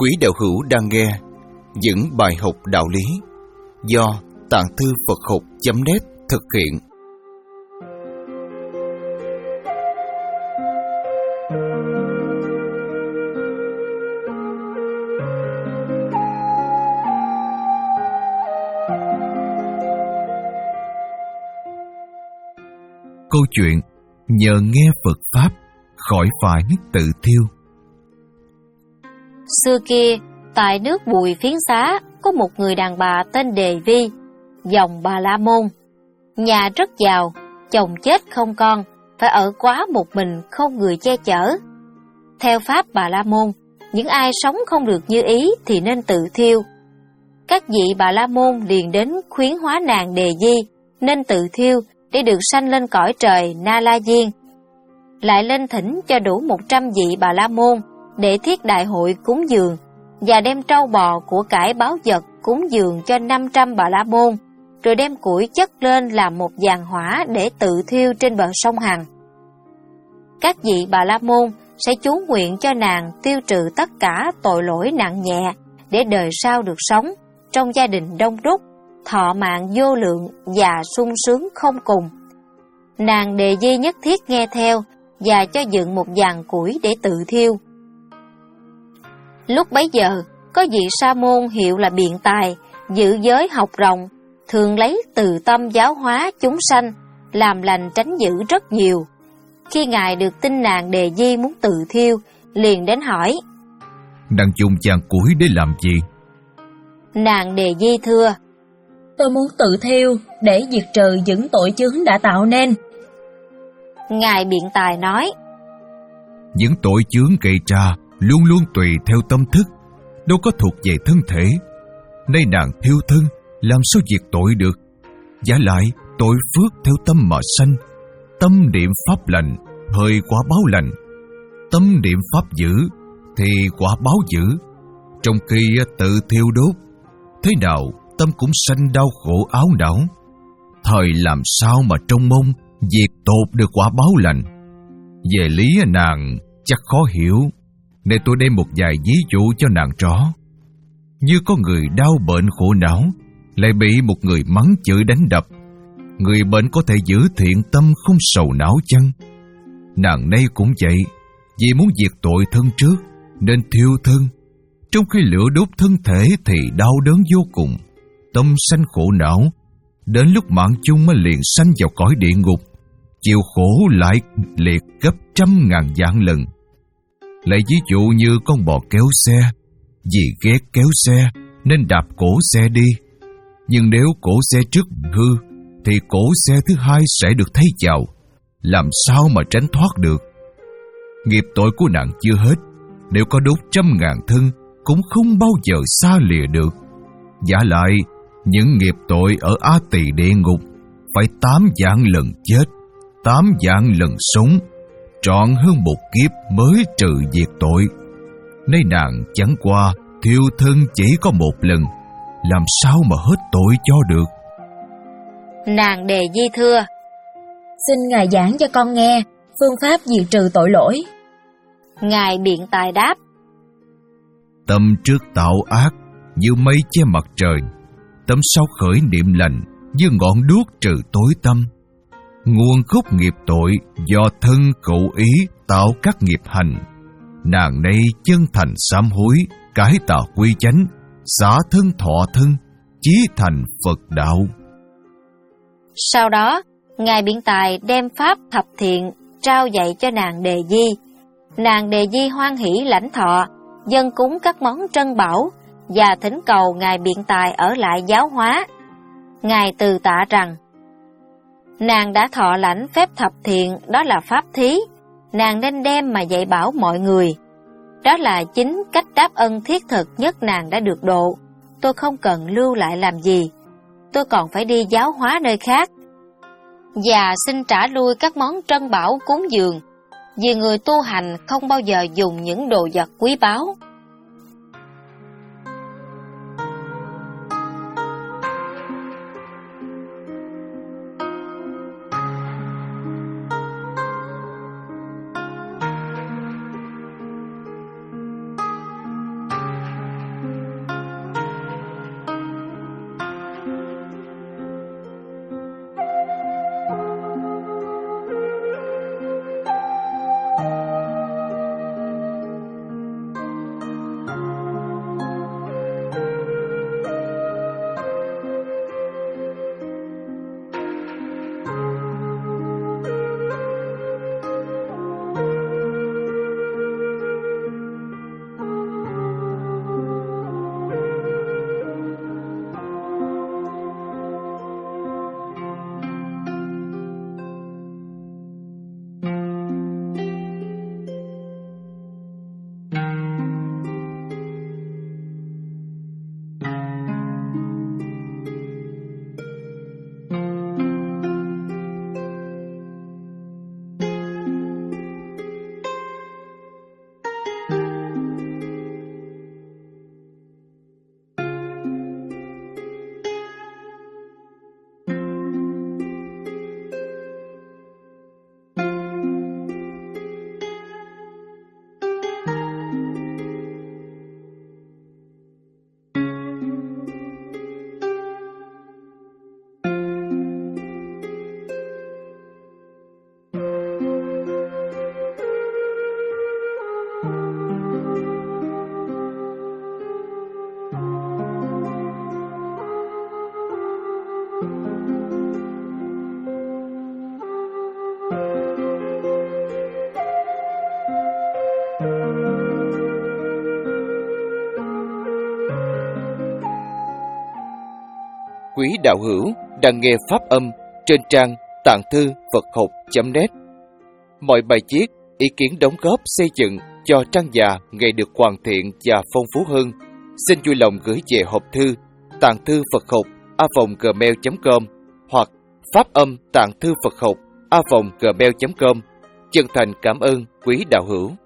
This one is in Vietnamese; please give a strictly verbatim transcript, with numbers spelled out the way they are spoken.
Quý đạo hữu đang nghe những bài học đạo lý do Tạng Thư Phật Học chấm net thực hiện. Câu chuyện nhờ nghe Phật Pháp khỏi phải tự thiêu. Xưa kia, tại nước Bùi Phiến Xá có một người đàn bà tên Đề Vi, dòng Bà La Môn. Nhà rất giàu, chồng chết không con, phải ở quá một mình không người che chở. Theo pháp Bà La Môn, những ai sống không được như ý thì nên tự thiêu. Các vị Bà La Môn liền đến khuyến hóa nàng Đề Vi nên tự thiêu để được sanh lên cõi trời Na La Diên. Lại lên thỉnh cho đủ một trăm vị Bà La Môn để thiết đại hội cúng dường, và đem trâu bò của cải báo vật cúng dường cho năm trăm Bà La Môn, rồi đem củi chất lên làm một giàn hỏa để tự thiêu trên bờ sông Hằng. Các vị Bà La Môn sẽ chú nguyện cho nàng tiêu trừ tất cả tội lỗi nặng nhẹ, để đời sau được sống trong gia đình đông đúc, thọ mạng vô lượng và sung sướng không cùng. Nàng Đề Vi nhất thiết nghe theo và cho dựng một giàn củi để tự thiêu. Lúc bấy giờ, có vị sa môn hiệu là Biện Tài, giữ giới học rộng, thường lấy từ tâm giáo hóa chúng sanh, làm lành tránh dữ rất nhiều. Khi ngài được tin nàng Đề Vi muốn tự thiêu, liền đến hỏi: đang dùng giàn củi để làm gì? Nàng Đề Vi thưa: tôi muốn tự thiêu để diệt trừ những tội chướng đã tạo nên. Ngài Biện Tài nói: những tội chướng gây ra luôn luôn tùy theo tâm thức, đâu có thuộc về thân thể. Nay nàng thiêu thân, làm sao diệt tội được? Giả lại, tội phước theo tâm mà sanh. Tâm niệm pháp lành, hơi quả báo lành. Tâm niệm pháp dữ, thì quả báo dữ. Trong khi tự thiêu đốt, thế nào tâm cũng sanh đau khổ áo não. Thời làm sao mà trông mong diệt tột được quả báo lành? Về lý nàng chắc khó hiểu, nên tôi đem một vài ví dụ cho nàng rõ. Như có người đau bệnh khổ não, lại bị một người mắng chửi đánh đập. Người bệnh có thể giữ thiện tâm không sầu não chăng? Nàng nay cũng vậy, vì muốn diệt tội thân trước nên thiêu thân. Trong khi lửa đốt thân thể thì đau đớn vô cùng, tâm sanh khổ não. Đến lúc mạng chung mới liền sanh vào cõi địa ngục, chịu khổ lại liệt gấp trăm ngàn vạn lần. Lại ví dụ như con bò kéo xe, vì ghét kéo xe nên đạp cổ xe đi. Nhưng nếu cổ xe trước hư, thì cổ xe thứ hai sẽ được thay vào, làm sao mà tránh thoát được? Nghiệp tội của nàng chưa hết, nếu có đốt trăm ngàn thân cũng không bao giờ xa lìa được. Giả lại, những nghiệp tội ở A Tỳ địa ngục phải tám vạn lần chết, tám vạn lần sống, trọn hơn một kiếp mới trừ diệt tội. Nay nàng chẳng qua thiêu thân chỉ có một lần, làm sao mà hết tội cho được? Nàng Đề Vi thưa: xin ngài giảng cho con nghe phương pháp diệt trừ tội lỗi. Ngài Biện Tài đáp: tâm trước tạo ác như mây che mặt trời, tâm sau khởi niệm lành như ngọn đuốc trừ tối tâm. Nguồn gốc nghiệp tội do thân khẩu ý tạo các nghiệp hành. Nàng đây chân thành sám hối, cải tạo quy chánh, xả thân thọ thân, chí thành Phật đạo. Sau đó, Ngài Biện Tài đem pháp thập thiện trao dạy cho nàng Đề Vi. Nàng Đề Vi hoan hỷ lãnh thọ, dâng cúng các món trân bảo và thỉnh cầu Ngài Biện Tài ở lại giáo hóa. Ngài từ tạ rằng: nàng đã thọ lãnh phép thập thiện, đó là pháp thí, nàng nên đem mà dạy bảo mọi người. Đó là chính cách đáp ân thiết thực nhất nàng đã được độ. Tôi không cần lưu lại làm gì, tôi còn phải đi giáo hóa nơi khác, và xin trả lui các món trân bảo cúng dường, vì người tu hành không bao giờ dùng những đồ vật quý báu. quý đạo hữu đang nghe pháp âm trên trang tạng thư Phật học chấm net. Mọi bài viết, ý kiến đóng góp xây dựng cho trang già ngày được hoàn thiện và phong phú hơn, xin vui lòng gửi về hộp thư tạng thư Phật học a vòng gmail chấm com hoặc pháp âm tạng thư Phật học a vòng gmail chấm com. Chân thành cảm ơn quý đạo hữu.